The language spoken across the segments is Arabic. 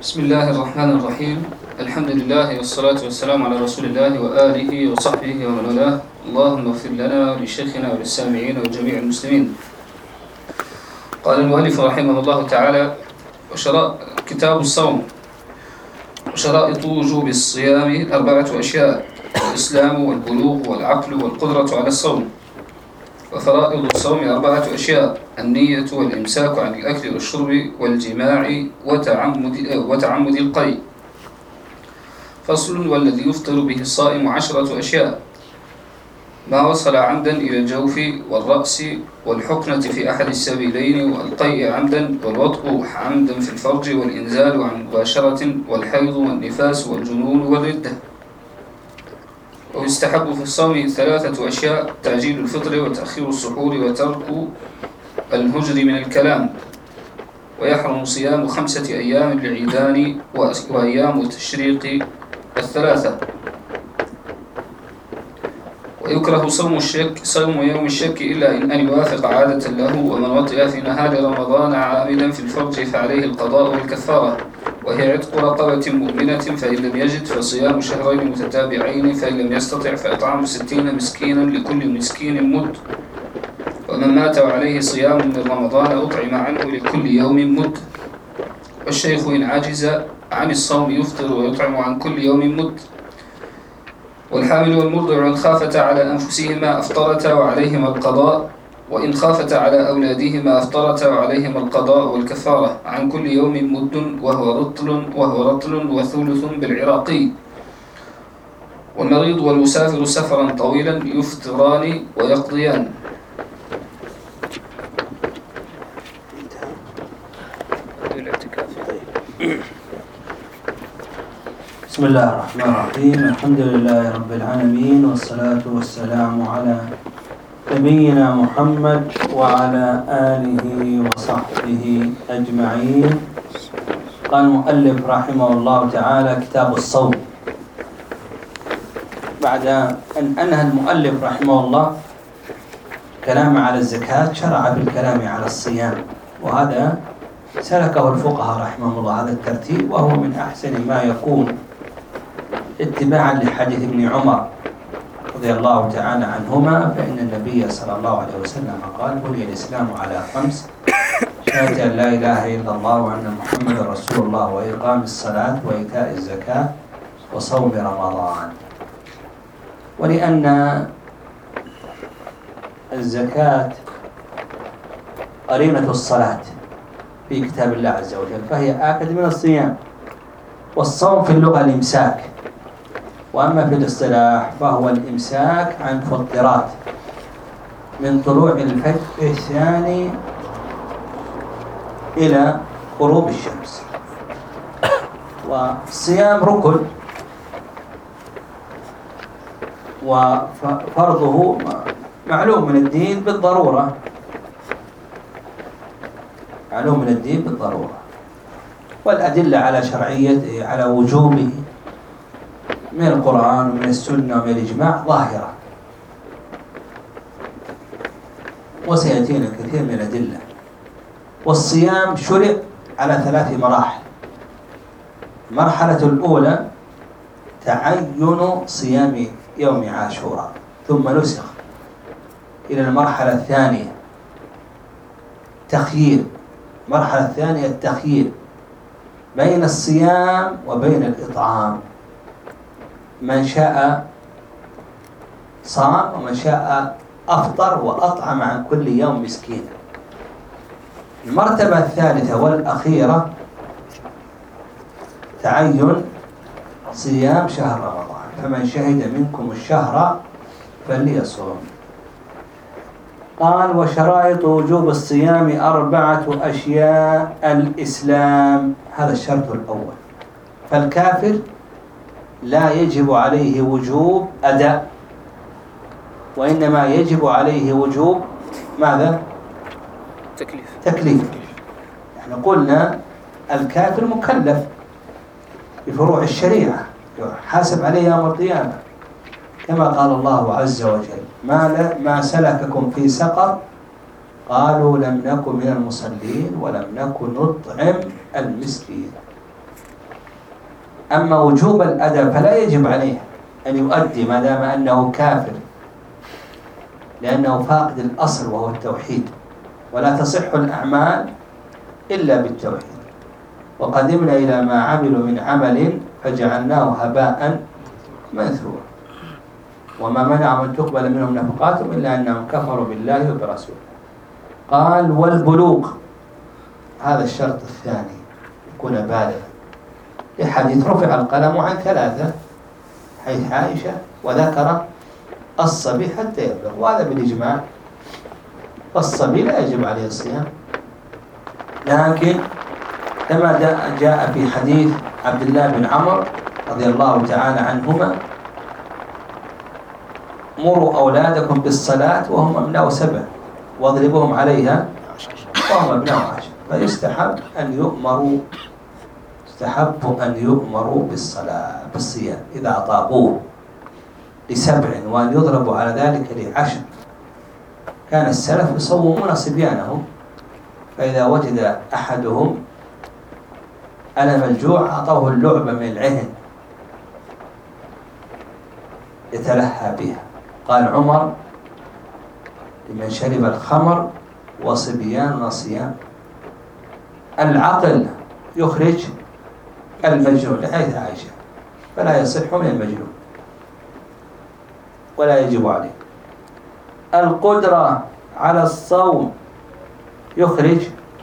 بسم الله الرحمن الرحيم. الحمد لله والصلاة والسلام على رسول الله وآله وصحبه ومن والاه. اللهم اغفر لنا ولشيخنا وللسامعين وجميع المسلمين. قال المؤلف رحمه الله تعالى: كتاب الصوم. وشرائط وجوب الصيام 4 أشياء: الإسلام والبلوغ والعقل والقدرة على الصوم. وفرائض الصوم 4 أشياء: النية والإمساك عن الأكل والشرب والجماع وتعمد القيء. فصل: والذي يفطر به الصائم 10 أشياء: ما وصل عمدا إلى الجوف والرأس والحقنة في أحد السبيلين والقيء عمدا والوطء عمدا في الفرج والإنزال عن مباشرة والحيض والنفاس والجنون والردة. ويستحب في الصوم 3 أشياء: تعجيل الفطر وتأخير السحور وترك الهجر من الكلام. ويحرم صيام 5 أيام العيدان وأيام التشريق 3. ويكره صوم يوم الشك إلا أن يوافق عادة له. ومن وطئ في نهار رمضان عامدا في الفرج فعليه القضاء والكفارة، وهي عتق رقبة مؤمنة، فإن لم يجد فصيام شهرين متتابعين، فإن لم يستطع فإطعام 60 مسكينا لكل مسكين مد. ومن مات وعليه صيام من رمضان أطعم عنه لكل يوم مد. والشيخ إن عجز عن الصوم يفطر ويطعم عن كل يوم مد. والحامل والمرضع إن خافتا على أنفسهما أفطرتا وعليهما القضاء، وإن خافتا على أولادهما أفطرتا وعليهما القضاء والكفارة عن كل يوم مد، وهو رطل وثلث بالعراقي. والمريض والمسافر سفرا طويلا يفطران ويقضيان. بسم الله الرحمن الرحيم. الحمد لله رب العالمين، والصلاة والسلام على نبينا محمد وعلى آله وصحبه أجمعين. قال المؤلف رحمه الله تعالى: كتاب الصوم. بعد أن أنهى المؤلف رحمه الله كلام على الزكاة، شرع بالكلام على الصيام، وهذا سلكه الفقهاء رحمه الله هذا الترتيب، وهو من أحسن ما يكون اتباعا لحديث ابن عمر رضي الله تعالى عنهما، فإن النبي صلى الله عليه وسلم قال: بني الإسلام على 5: شهادة أن لا إله إلا الله وأن محمد رسول الله، وإقام الصلاة وإيتاء الزكاة وصوم رمضان. ولأن الزكاة قرينة الصلاة في كتاب الله عز وجل، فهي آكد من الصيام. والصوم في اللغة الإمساك، وأما في الاصطلاح فهو الإمساك عن فطرات من طلوع الفجر الثاني إلى غروب الشمس. والصيام ركن، وفرضه معلوم من الدين بالضرورة، معلوم من الدين بالضرورة، والأدلة على شرعيته على وجوبه من القرآن ومن السنة ومن الإجماع ظاهرة، وسيأتينا كثير من الأدلة. والصيام شرع على 3 مراحل. المرحلة الأولى تعين صيام يوم عاشوراء، ثم نسخ إلى المرحلة الثانية تخيير. المرحلة الثانية التخيير بين الصيام وبين الإطعام، من شاء صام ومن شاء أفطر وأطعم عن كل يوم مسكينا. المرتبة الثالثة والأخيرة تعين صيام شهر رمضان، فمن شهد منكم الشهر فليصوم. قال: وشرائط وجوب الصيام 4 أشياء: الإسلام، هذا الشرط الأول، فالكافر لا يجب عليه وجوب أداء، وإنما يجب عليه وجوب ماذا؟ تكليف. نحن قلنا الكافر مكلف بفروع الشريعة، يحاسب عليه يوم القيامة، كما قال الله عز وجل: ما سلككم في سقر؟ قالوا: لم نكن من المصلين ولم نكن نطعم المسكين. أما وجوب الأداء فلا يجب عليه أن يؤدي ما دام أنه كافر، لأنه فاقد الأصل وهو التوحيد، ولا تصح الأعمال إلا بالتوحيد. وقدمنا إلى ما عملوا من عمل فجعلناه هباء منثورا وما منعهم أن تقبل منهم نفقاتهم إلا أنهم كفروا بالله وبرسوله. قال والبلوغ، هذا الشرط الثاني، يكون بالغا، لحديث رفع القلم عن 3 حيث عائشة، وذكر الصبي حتى يبلغ، وهذا بالإجماع. الصبي لا يجب عليه الصيام، لكن كما جاء في حديث عبد الله بن عمرو رضي الله تعالى عنهما: مروا أولادكم بالصلاة وهم أبناء 7 واضربوهم عليها وهم أبناء 10. فيستحب أن يؤمروا بالصيام إذا أطاقوه ل7، وأن يضربوا على ذلك ل10. كان السلف يصومون صبيانهم، فإذا وجد أحدهم ألم الجوع أعطوه اللعبة من العهن يتلهى بها. قال عمر: لمن شرب الخمر وصبيان صيام. العقل يخرج المجنون لحيث عائشة، فلا يصح من المجنون ولا يجب عليه. القدرة على الصوم يخرج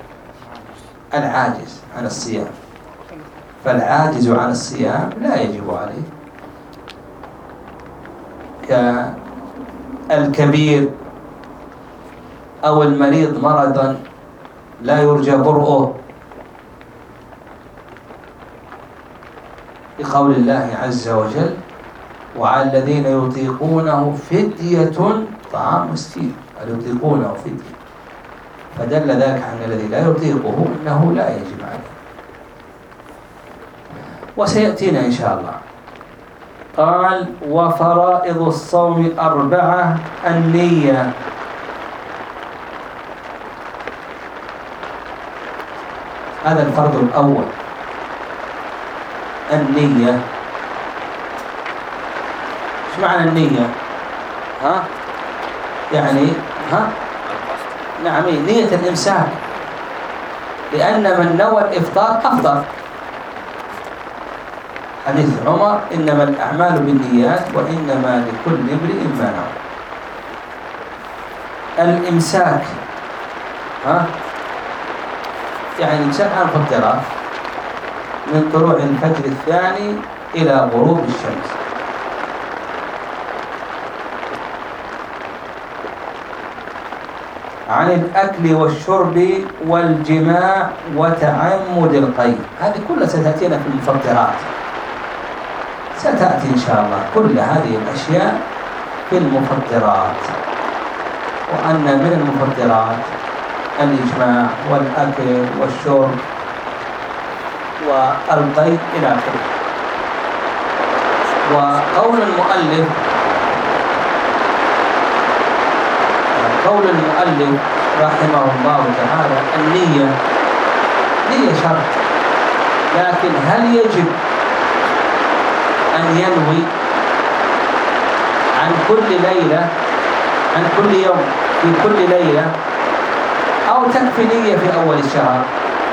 العاجز عن الصيام، فالعاجز عن الصيام لا يجب عليه، كالكبير أو المريض مرضا لا يرجى برؤه، لقول الله عز وجل: وعلى الذين يطيقونه فدية طعام مسكين. يطيقونه فدية، فدل ذلك عن الذي لا يطيقه أنه لا يجب عليه، وسيأتينا إن شاء الله. قال: وفرائض الصوم 4: النية. هذا الفرض الأول، النية. ايش معنى النية؟ يعني نعم، نية الإمساك، لأن من نوى الإفطار أفطر. حديث عمر: إنما الأعمال بالنيات وإنما لكل امرئ ما نوى. الإمساك يعني الإمساك عن الفطرات من طلوع الفجر الثاني إلى غروب الشمس. عن الأكل والشرب والجماع وتعمد القيء. هذه كلها ستأتينا في المفطرات، ستأتي إن شاء الله كل هذه الأشياء في المفطرات. وأن من المفطرات الإجماع والأكل والشرب والقيء إلى آخره. وقول المؤلف رحمه الله تعالى: النية نية شرط، لكن هل يجب أن ينوي عن كل ليلة، عن كل يوم، في كل ليلة، أو تكفي نية في أول الشهر؟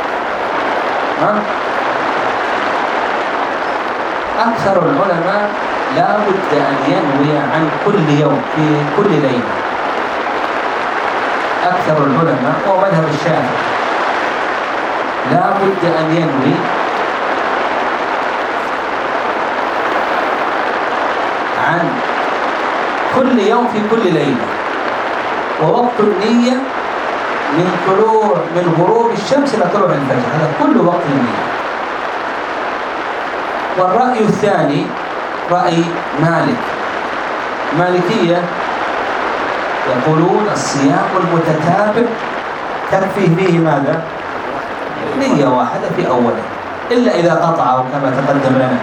أكثر العلماء لا بد أن ينوي عن كل يوم في كل ليلة. أكثر العلماء ومذهب الشافعي لا بد أن ينوي عن كل يوم في كل ليلة، ووقت النية من غروب الشمس إلى طلوع الفجر، هذا كل وقت النية. والرأي الثاني رأي مالكية، يقولون الصيام المتتابع تكفيه به ماذا؟ نية واحدة في أوله، إلا إذا قطعه كما تقدم لنا.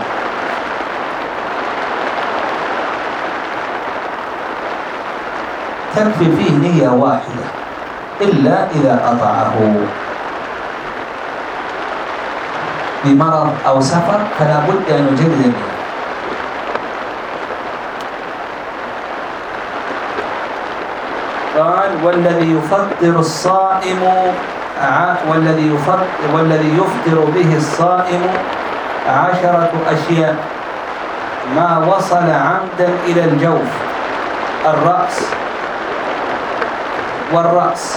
تكفي فيه نية واحدة إلا إذا قطعه. بمرض أو سفر فلا بد أن يجدد النية. قال والذي يفطر الصائم والذي يفطر به الصائم 10 أشياء ما وصل عمدا إلى الجوف: الرأس والرأس.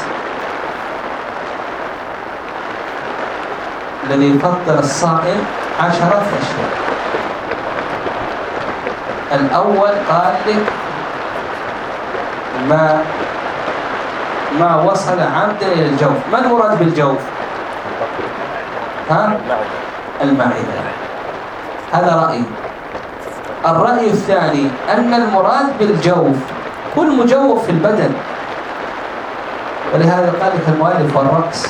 الذي يفطر الصائم 10 أشياء. الأول قال لك ما وصل عمدا إلى الجوف. ما المراد بالجوف؟ المعدة. هذا رأي. الرأي الثاني أن المراد بالجوف كل مجوف في البدن، ولهذا قال لك المؤلف والرأس.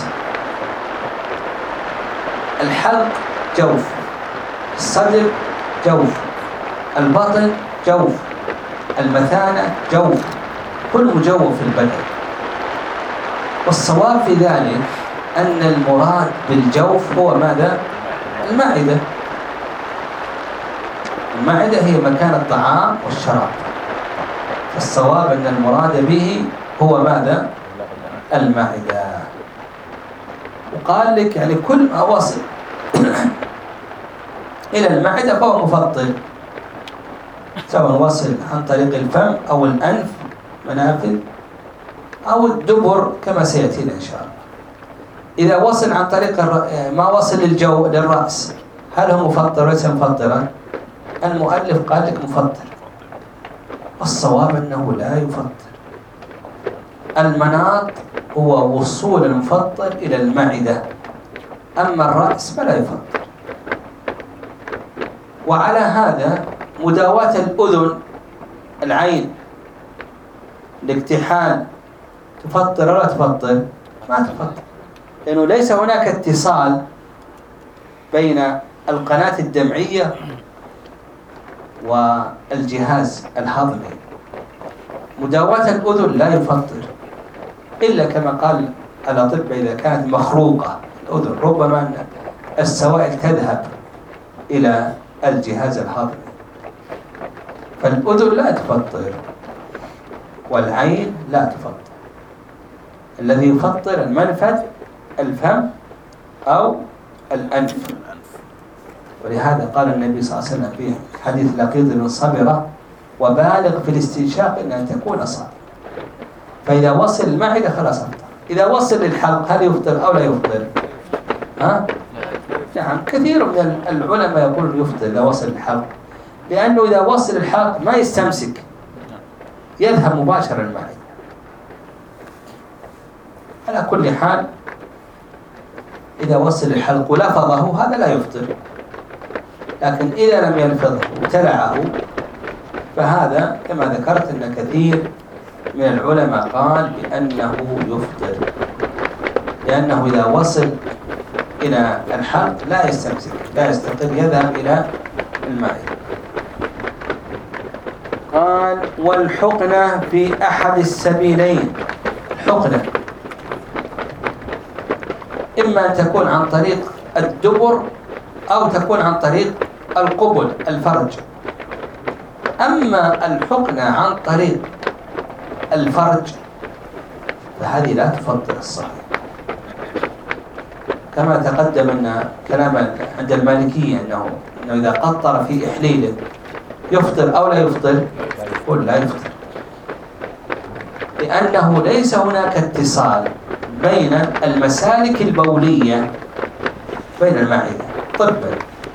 الحلق جوف، الصدر جوف، البطن جوف، المثانة جوف، كل مجوف في البدن. والصواب في ذلك أن المراد بالجوف هو ماذا؟ المعدة. المعدة هي مكان الطعام والشراب، فالصواب أن المراد به هو ماذا؟ المعدة. وقال لك يعني كل ما وصل إلى المعدة فهو مفطر، سواء وصل عن طريق الفم أو الأنف منافذ أو الدبر كما سيأتينا إن شاء الله. إذا وصل عن طريق ما وصل للرأس، هل هو مفطر وليس مفطرا؟ المؤلف قال لك مفطر، والصواب أنه لا يفطر. المناط هو وصول المفطر إلى المعدة، أما الرأس فلا يفطر. وعلى هذا مداواة الأذن، العين، الاكتحال تفطر ولا تفطر؟ ما تفطر، لأنه ليس هناك اتصال بين القناة الدمعية والجهاز الهضمي. مداواة الأذن لا يفطر إلا كما قال الأطباء إذا كانت مخروقة الأذن، ربما أن السوائل تذهب إلى الجهاز الهضمي، فالأذن لا تفطر والعين لا تفطر. الذي يفطر المنفذ، الفم أو الأنف. ولهذا قال النبي صلى الله عليه وسلم في حديث لقيط بن صبرة: وبالغ في الاستنشاق إن أن تكون صائما. فإذا وصل المعدة خلاص أفطر. إذا وصل للحلق هل يفطر أو لا يفطر؟ نعم، كثير من العلماء يقول يفطر إذا وصل للحلق، لأنه إذا وصل الحلق ما يستمسك، يذهب مباشرة المعدة. على كل حال إذا وصل الحلق ولفظه هذا لا يفطر، لكن إذا لم يلفظه وابتلعه فهذا كما ذكرت أن كثير من العلماء قال بأنه يفطر، لأنه إذا وصل إلى الحلق لا يستمسك، لا يستقل، يذهب إلى المعدة. قال والحقنة في أحد السبيلين. الحقنة إما أن تكون عن طريق الدبر أو تكون عن طريق القبل، الفرج. أما الحقنة عن طريق الفرج فهذه لا تفطر الصائم، كما تقدم أن كلام عند المالكية أنه إذا قطر في إحليله يفطر أو لا يفطر؟ قل لا يفطر، لأنه ليس هناك اتصال بين المسالك البولية بين المعدة طبا.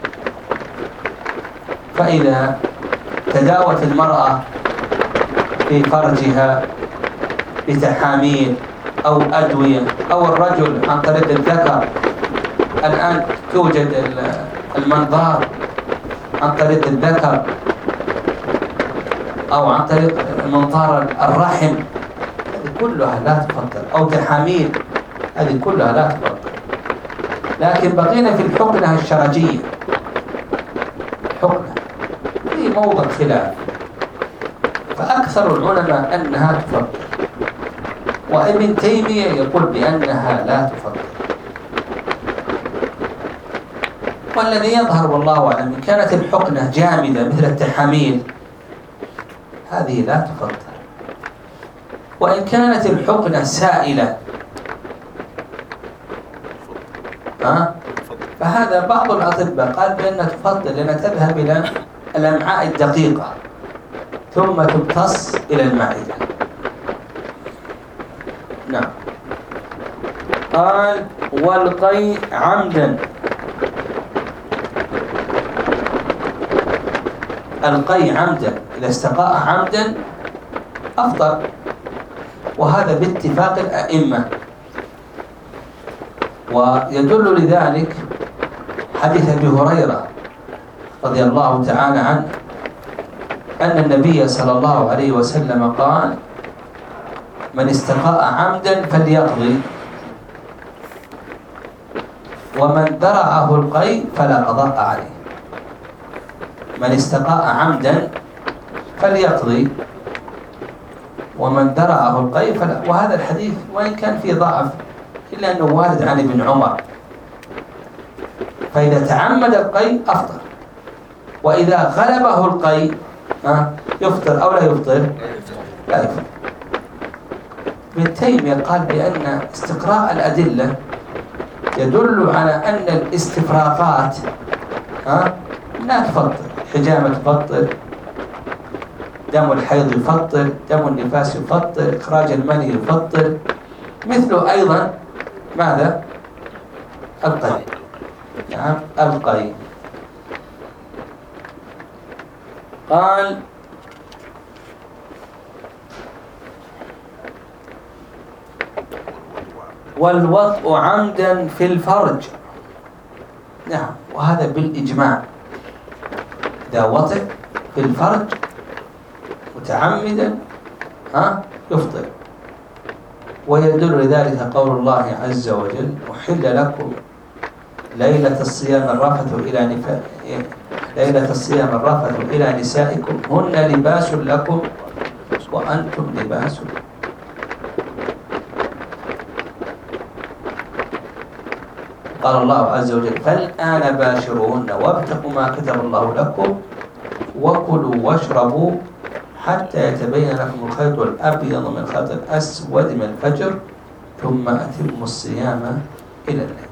فإذا تداوت المرأة في فرجها بتحاميل أو أدوية، أو الرجل عن طريق الذكر، الآن توجد المنظار عن طريق الذكر أو عن طريق منظار الرحم، هذه كلها لا تفطر، أو تحاميل، هذه كلها لا تفطر. لكن بقينا في الحقنة الشرجية. الحقنة في موضع خلاف، فأكثر العلماء أنها تفطر، وابن تيمية يقول بأنها لا تفطر. والذي يظهر والله أعلم إن كانت الحقنة جامدة مثل التحاميل هذه لا تفطر، وإن كانت الحقنة سائلة فهذا بعض الأطباء قال بأنها تفطر لأنها تذهب إلى الأمعاء الدقيقة ثم تمتص إلى المعدة. نعم. قال والقيء عمدا، القيء عمدا إذا استقاء عمدا أفطر، وهذا باتفاق الأئمة. ويدل لذلك حديث أبي هريرة رضي الله تعالى عنه أن النبي صلى الله عليه وسلم قال من استقاء عمدا فليقضي، ومن درعه القيء فلا قضاء عليه. من استقاء عمدا فليقضي ومن درعه القيء فلا. وهذا الحديث وإن كان فيه ضعف إلا أنه وارد عن ابن عمر، فإذا تعمد القيء أفطر، وإذا غلبه القيء يفطر أو لا يفطر؟ لا يفطر. ابن تيمية قال بأن استقراء الأدلة يدل على أن الاستفراغات لا تفطر. الحجامة تفطر، دم الحيض يفطر، دم النفاس يفطر، إخراج المني يفطر، مثله أيضا ماذا؟ القيء. نعم القيء. قال والوطء عمدا في الفرج. نعم، وهذا بالإجماع، إذا وطئ في الفرج متعمدا يفطر. ويدل لذلك قول الله عز وجل أحل لكم ليلة الصيام الرفث إلى نسائكم هن لباس لكم وأنتم لباس لكم. قال الله عز وجل فالآن باشروهن وابتغوا ما كتب الله لكم وكلوا واشربوا حتى يتبين لكم الخيط الأبيض من الخيط الأسود من الفجر ثم أتموا الصيام إلى الليل.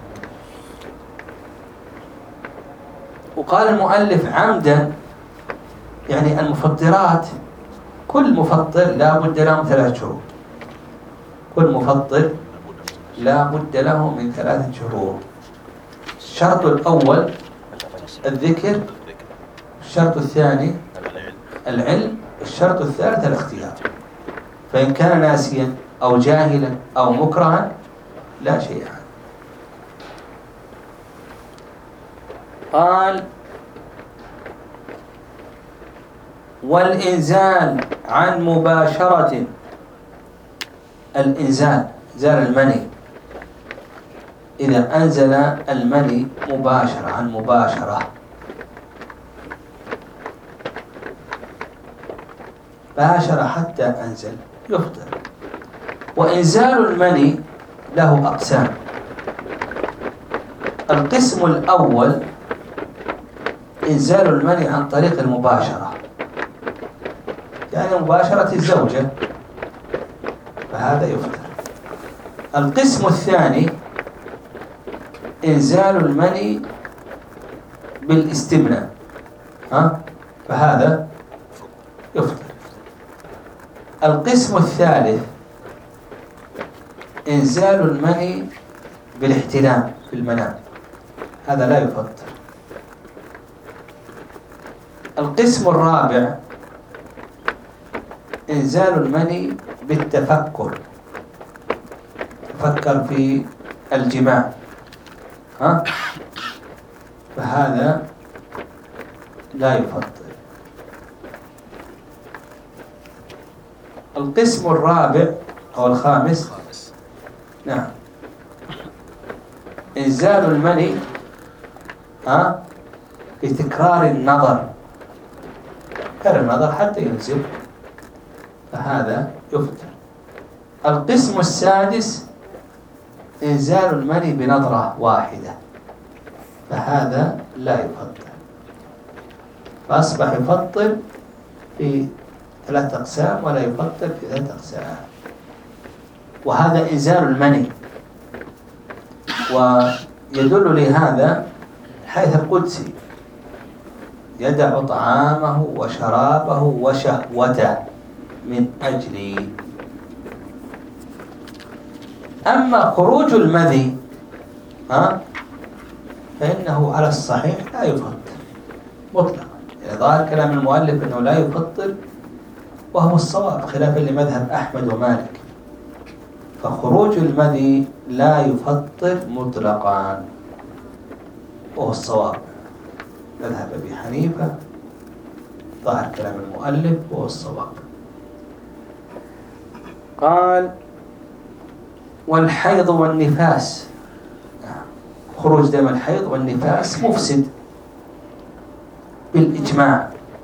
وقال المؤلف عمدا يعني المفطرات، كل مفطر لا بد له من 3 شروط. كل مفطر لا بد له من 3 شروط. الشرط الأول الذكر، الشرط الثاني العلم، الشرط الثالث الاختيار. فإن كان ناسيا أو جاهلا أو مكرها لا شيء عنه. قال والإنزال عن مباشرة، الإنزال زال المني، إذا أنزل المني مباشرة عن مباشرة باشر حتى أنزل يفطر. وإنزال المني له أقسام. القسم الأول إنزال المني عن طريق المباشرة، يعني مباشرة الزوجة، فهذا يفطر. القسم الثاني إنزال المني بالاستمناء، فهذا يفطر. القسم الثالث إنزال المني بالاحتلام في المنام، هذا لا يفطر. القسم الرابع إنزال المني بالتفكر، تفكر في الجماع، فهذا لا يفطر. القسم الرابع أو الخامس نعم إنزال المني بتكرار النظر، تكرار النظر حتى ينزل، فهذا يفطر. القسم السادس إنزال المني بنظرة واحدة، فهذا لا يفطر، فأصبح يفطر في 3 أقسام ولا يفطر في 3 أقسام. وهذا إنزال المني، ويدل لهذا الحديث القدسي: يدع طعامه وشرابه وشهوته من أجلي. أما خروج المذي فإنه على الصحيح لا يفطر مطلقا. يعني ظاهر كلام المؤلف أنه لا يفطر، وهو الصواب خلافا لمذهب أحمد ومالك. فخروج المذي لا يفطر مطلقا، وهو الصواب مذهب أبي حنيفة، ظاهر كلام المؤلف وهو الصواب. قال: والحيض والنفاس، خروج دم الحيض والنفاس مفسد بالإجماع،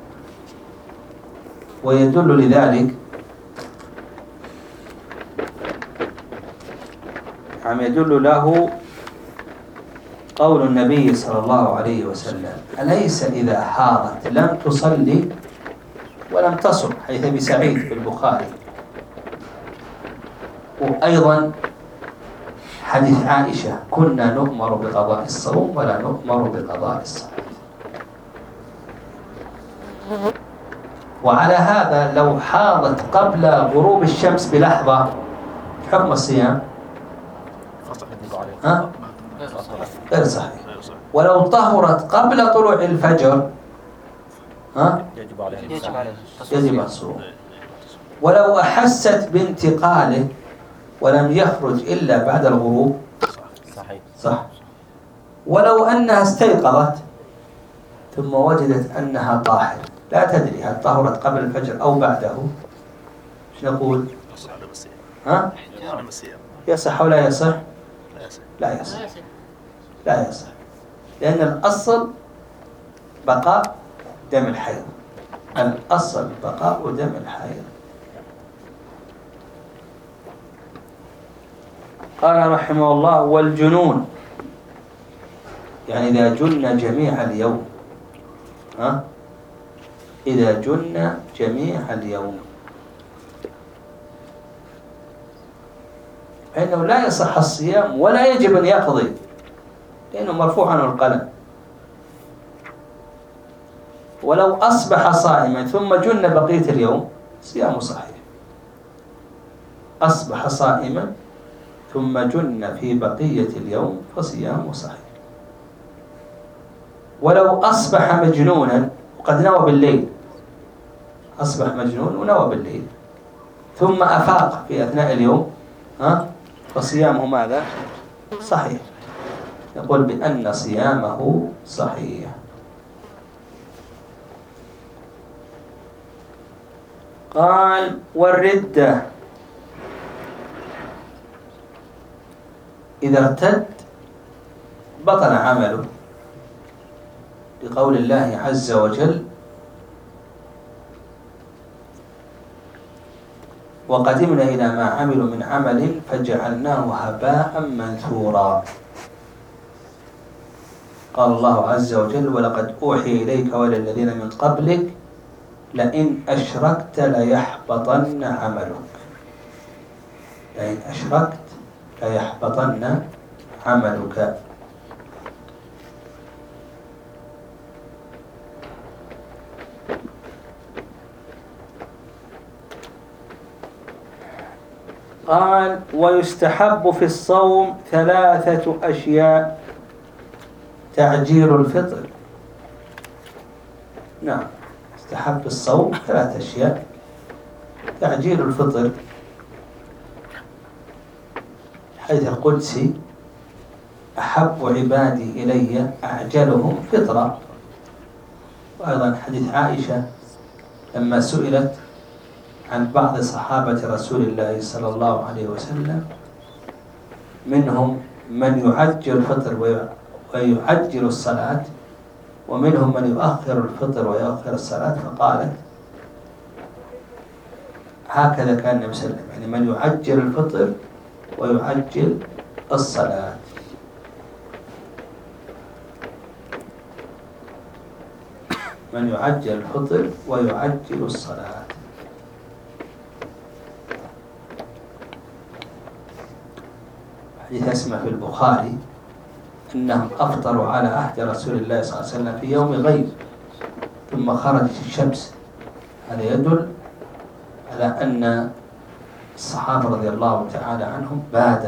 ويدل لذلك يدل له قول النبي صلى الله عليه وسلم: أليس إذا حاضت لم تصلي ولم تصم، حيث أبي سعيد في البخاري. وأيضا حديث عائشة: كنا نؤمر بقضاء الصوم ولا نؤمر بقضاء الصلاة. وعلى هذا لو حاضت قبل غروب الشمس بلحظة حكم الصيام غير صحيح. ولو طهرت قبل طلوع الفجر يجب الصوم. ولو أحست بانتقاله ولم يخرج إلا بعد الغروب صح. ولو أنها استيقظت ثم وجدت أنها طاهر، لا تدري هل طهرت قبل الفجر أو بعده، ايش نقول؟ يصح أو لا يصح؟ لا يصح، لا يصح، لأن الأصل بقاء دم الحيض، الأصل بقاء دم الحيض. قال رحمه الله: والجنون، يعني إذا جن جميع اليوم، إذا جن جميع اليوم فإنه لا يصح الصيام ولا يجب أن يقضي، لأنه مرفوع عنه القلم. ولو أصبح صائما ثم جن بقية اليوم صيامه صحيح. أصبح صائما ثم جن في بقية اليوم فصيامه صحيح. ولو أصبح مجنونا وقد نوى بالليل، أصبح مجنون ونوى بالليل ثم أفاق في أثناء اليوم فصيامه ماذا؟ صحيح. يقول بأن صيامه صحيح. قال: والردة، إذا ارتد بطل عمله، لقول الله عز وجل: وقدمنا إلى ما عملوا من عمل فجعلناه هباء منثورا. قال الله عز وجل: ولقد أوحي إليك وإلى الذين من قبلك لئن أشركت ليحبطن عملك، لئن أشركت ليحبطن عملك. قال: ويستحب في الصوم 3 أشياء: تعجيل الفطر. نعم، يستحب في الصوم 3 أشياء: تعجيل الفطر، حيث القدسي: أحب عبادي إلي أعجلهم فطرا. وأيضا حديث عائشة لما سئلت عن بعض صحابة رسول الله صلى الله عليه وسلم، منهم من يعجل الفطر ويعجل الصلاة، ومنهم من يؤخر الفطر ويؤخر الصلاة، فقالت: هكذا كان النبي صلى الله عليه وسلم، يعني من يعجل الفطر ويعجل الصلاة. من يعجل الفطر ويعجل الصلاة. حديث أسماء في البخاري أنهم أفطروا على عهد رسول الله صلى الله عليه وسلم في يوم غيب ثم خرجت الشمس. هذا يدل على أن الصحابة رضي الله تعالى عنهم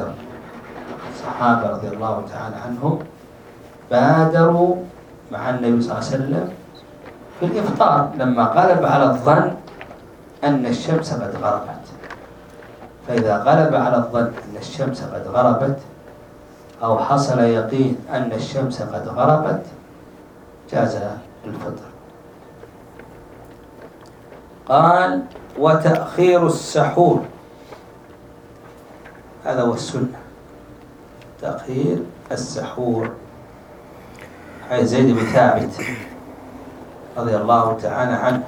بادروا مع النبي صلى الله عليه وسلم في الإفطار لما غلب على الظن أن الشمس قد غربت. فإذا غلب على الظن أن الشمس قد غربت أو حصل يقين أن الشمس قد غربت جاز الفطر. قال وتأخير السحور، هذا هو السنة، تأخير السحور. حيث زيد بن ثابت رضي الله تعالى عنه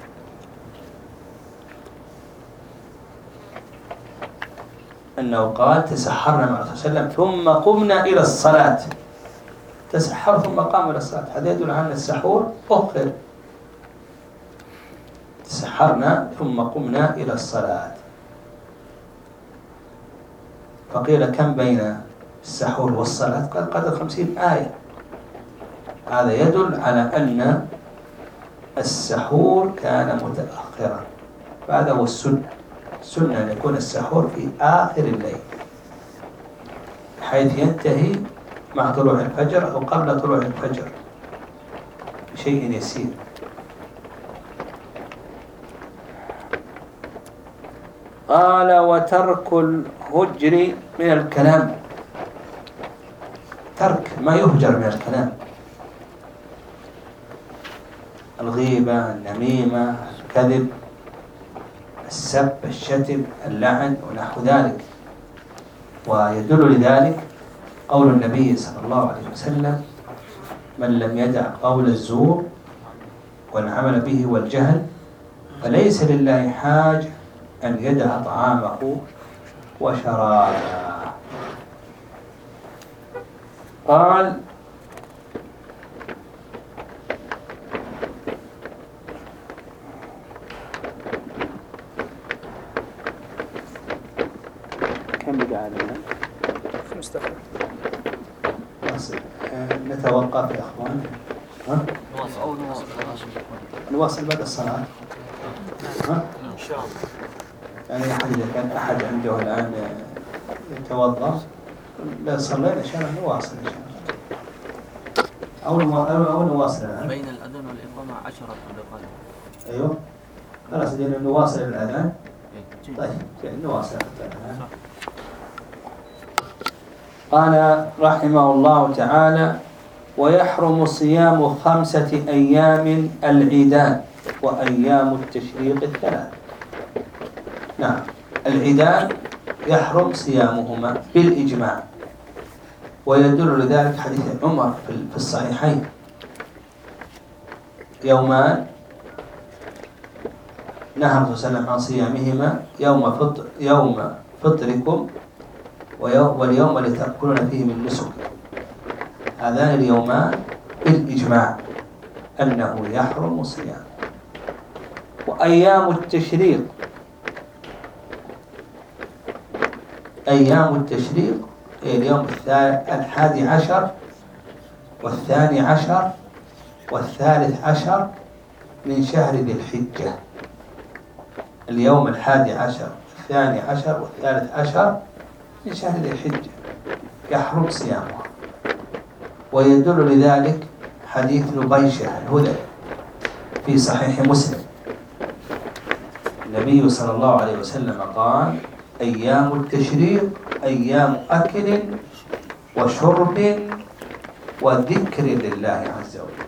أنه قال تسحرنا مع الرسول صلى الله عليه وسلم ثم قمنا إلى الصلاة. تسحر ثم قام إلى الصلاة، هذا يدل على أن السحور أخر. تسحرنا ثم قمنا إلى الصلاة. فقيل كم بين السحور والصلاة؟ قال قدر 50 آية. هذا يدل على أن السحور كان متأخرا، فهذا هو السنة. السنة أن يكون السحور في آخر الليل حيث ينتهي مع طلوع الفجر أو قبل طلوع الفجر بشيء يسير. قال وترك الهجر من الكلام، ترك ما يهجر من الكلام، الغيبة، النميمة، الكذب، السب، الشتم، اللعن ونحو ذلك. ويدل لذلك قول النبي صلى الله عليه وسلم من لم يدع قول الزور والعمل به والجهل فليس لله حاجة أن يدع طعامه وشرابه. قال كم بقى لنا؟ 5 دقائق. نتوقف يا أخوان. نواصل بعد الصلاة. إن شاء الله. يعني إذا كان أحد عنده الآن يتوضأ لا صلينا إن شاء الله نواصل إن شاء الله. أو نواصل الآن. بين الأذان والإقامة 10 دقائق. أيوه. خلاص إذا نواصل الأذان. طيب نواصل الأذان. قال رحمه الله تعالى ويحرم صيام 5 أيام العيدان وأيام التشريق 3. نعم العيدان يحرم صيامهما بالإجماع، ويدل لذلك حديث عمر في الصحيحين يومان نهى الرسول صلى الله عليه وسلم عن صيامهما يوم فطركم واليوم الذي تأكلون فيه من نسك. هذان اليومان بالإجماع أنه يحرم صيام. وأيام التشريق، أيام التشريق هي اليوم 11 و12 و13 من شهر ذي الحجة. اليوم 11 و12 و13 من شهر ذي الحجة يحرم صيامها. ويدل لذلك حديث نبيشة الهذلي في صحيح مسلم. النبي صلى الله عليه وسلم قال أيام التشريق أيام أكل وشرب وذكر لله عز وجل.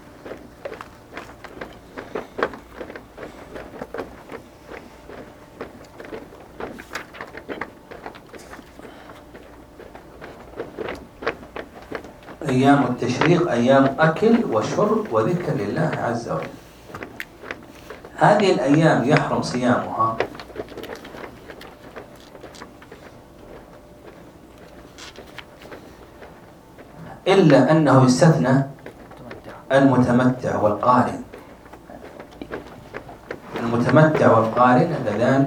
أيام التشريق أيام أكل وشرب وذكر لله عز وجل. هذه الأيام يحرم صيامها إلا أنه يستثنى المتمتع والقارن. المتمتع والقارن اللذان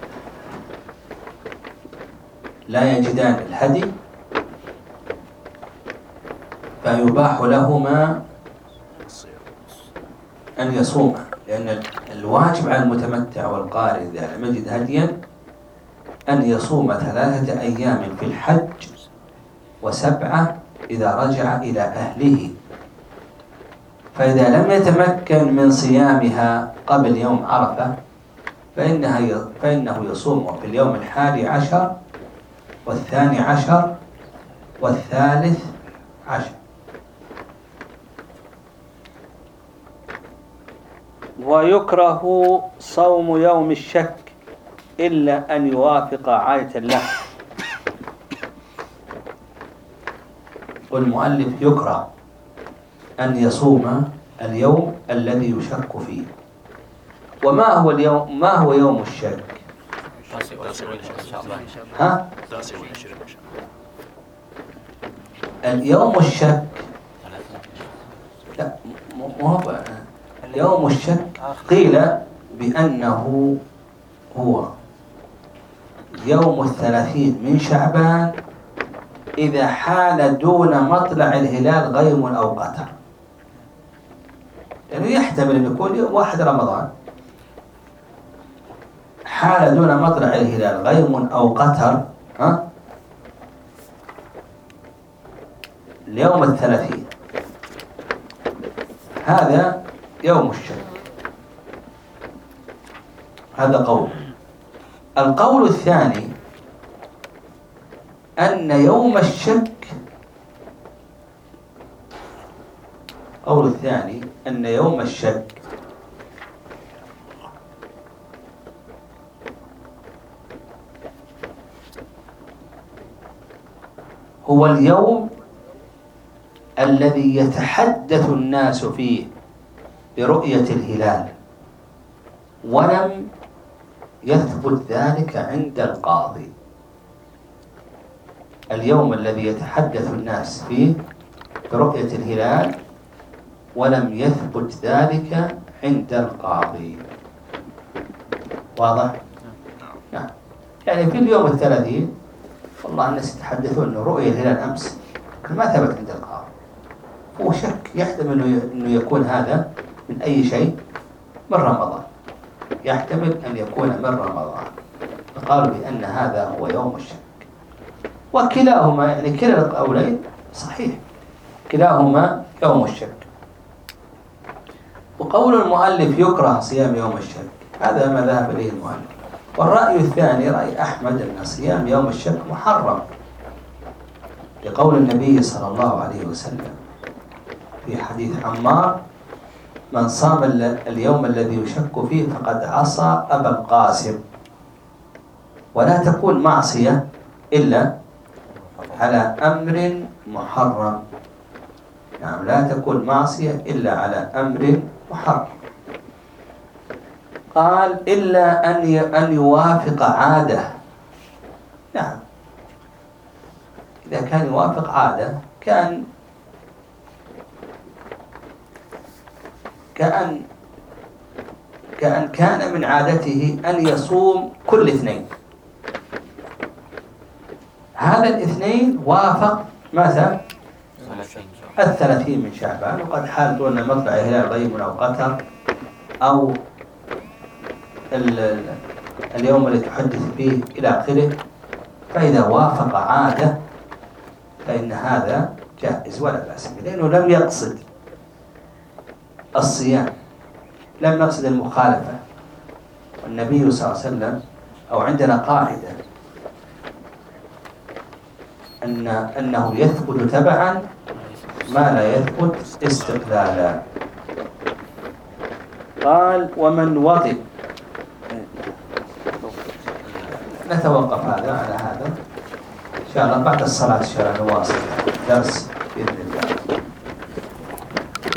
لا يجدان الهدي فيباح لهما أن يصوما، لأن الواجب على المتمتع والقارن إذا لم يجد هديا أن يصوم 3 أيام في الحج و7 إذا رجع إلى أهله. فإذا لم يتمكن من صيامها قبل يوم عرفة فإنه يصوم في اليوم 11 وال12 وال13. ويكره صوم يوم الشك إلا أن يوافق عادة له. والمؤلف يكره أن يصوم اليوم الذي يشك فيه. وما هو اليوم؟ ما هو يوم الشك؟ ها؟ اليوم الشك لا مو يوم الشك قيل بأنه هو يوم 30 من شعبان إذا حال دون مطلع الهلال غيم أو قطر. يعني يحتمل أن يكون يوم 1 رمضان حال دون مطلع الهلال غيم أو قطر، اليوم 30 هذا يوم الشك. هذا قول. القول الثاني أن يوم الشك هو اليوم الذي يتحدث الناس فيه برؤية الهلال ولم يثبت ذلك عند القاضي. اليوم الذي يتحدث الناس فيه برؤية الهلال ولم يثبت ذلك عند القاضي. واضح؟ نعم. يعني في اليوم 30 والله الناس يتحدثون أن رؤية الهلال أمس ما ثبت عند القاضي. هو شك يحتمل أنه يكون هذا من أي شيء من رمضان، يحتمل أن يكون من رمضان، فقالوا بأن هذا هو يوم الشك. وكلاهما يعني كلا القولين صحيح، كلاهما يوم الشك. وقول المؤلف يكره صيام يوم الشك هذا ما ذهب إليه المؤلف. والرأي الثاني رأي أحمد أن صيام يوم الشك محرم لقول النبي صلى الله عليه وسلم في حديث عمار: من صام اليوم الذي يشك فيه فقد عصى أبا القاسم. ولا تكون معصية إلا على أمر محرم. نعم، لا تكون معصية إلا على أمر محرم. قال إلا أن يوافق عادة. نعم، إذا كان يوافق عادة كان كان من عادته أن يصوم كل اثنين. هذا الاثنين وافق ماذا؟ 30 من شعبان، وقد حال دون مطلع هلال غيم أو قطر أو اليوم الذي تحدث فيه إلى آخره. فإذا وافق عادة فإن هذا جائز ولا بأس به، لأنه لم يقصد الصيام، لم يقصد المخالفة. والنبي صلى الله عليه وسلم أو عندنا قاعدة أنه يثبت تبعا ما لا يثبت استقلالا. قال: ومن وطئ. نتوقف هذا على هذا إن شاء الله بعد الصلاة إن شاء الله نواصل درس